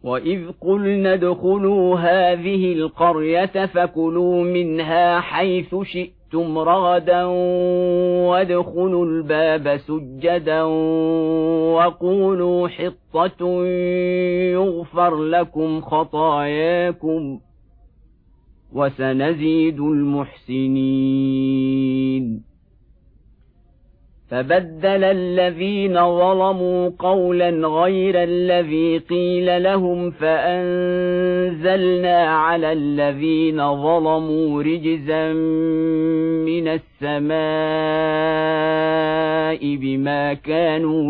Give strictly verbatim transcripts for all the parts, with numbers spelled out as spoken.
وإذ قلنا ادخلوا هذه القرية فكلوا منها حيث شئتم رغدا وادخلوا الباب سجدا وقولوا حطة يغفر لكم خطاياكم وسنزيد المحسنين. فبدل الذين ظلموا قولا غير الذي قيل لهم فأنزلنا على الذين ظلموا رجزا من السماء بما كانوا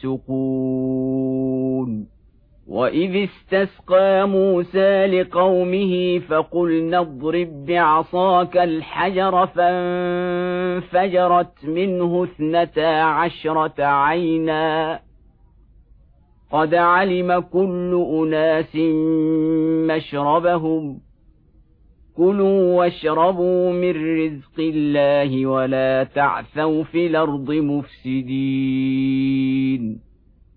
يفسقون. وإذ استسقى موسى لقومه فقلنا اضرب بعصاك الحجر فانفجرت منه اثنتا عشرة عينا قد علم كل أناس مشربهم كلوا واشربوا من رزق الله ولا تعثوا في الأرض مفسدين.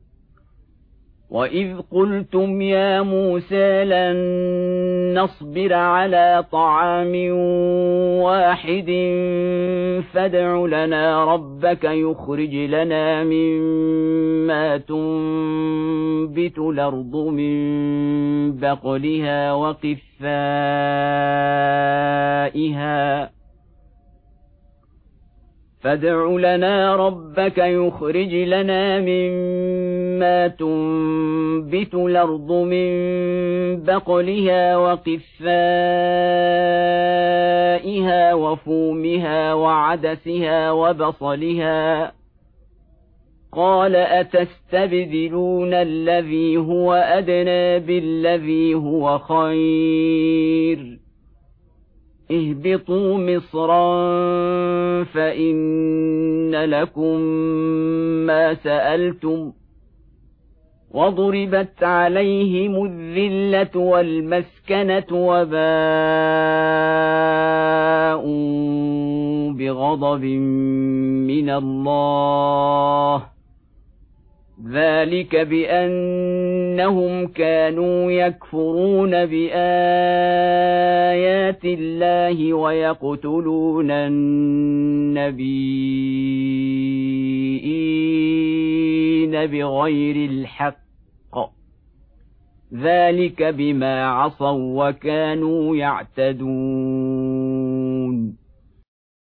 وإذ قلتم يا موسى لن نصبر على طعام واحد فادع لنا ربك يخرج لنا مما تنبت الأرض من بقلها وقثائها فادع لنا ربك يخرج لنا مما تنبت الأرض من بقلها وقثائها وفومها وعدسها وبصلها قال أتستبدلون الذي هو أدنى بالذي هو خير اهبطوا مصرا فإن لكم ما سألتم وضربت عليهم الذلة والمسكنة وباءوا بغضب من الله ذلك بأنهم كانوا يكفرون بآيات الله ويقتلون النبيين بغير الحق ذلك بما عصوا وكانوا يعتدون.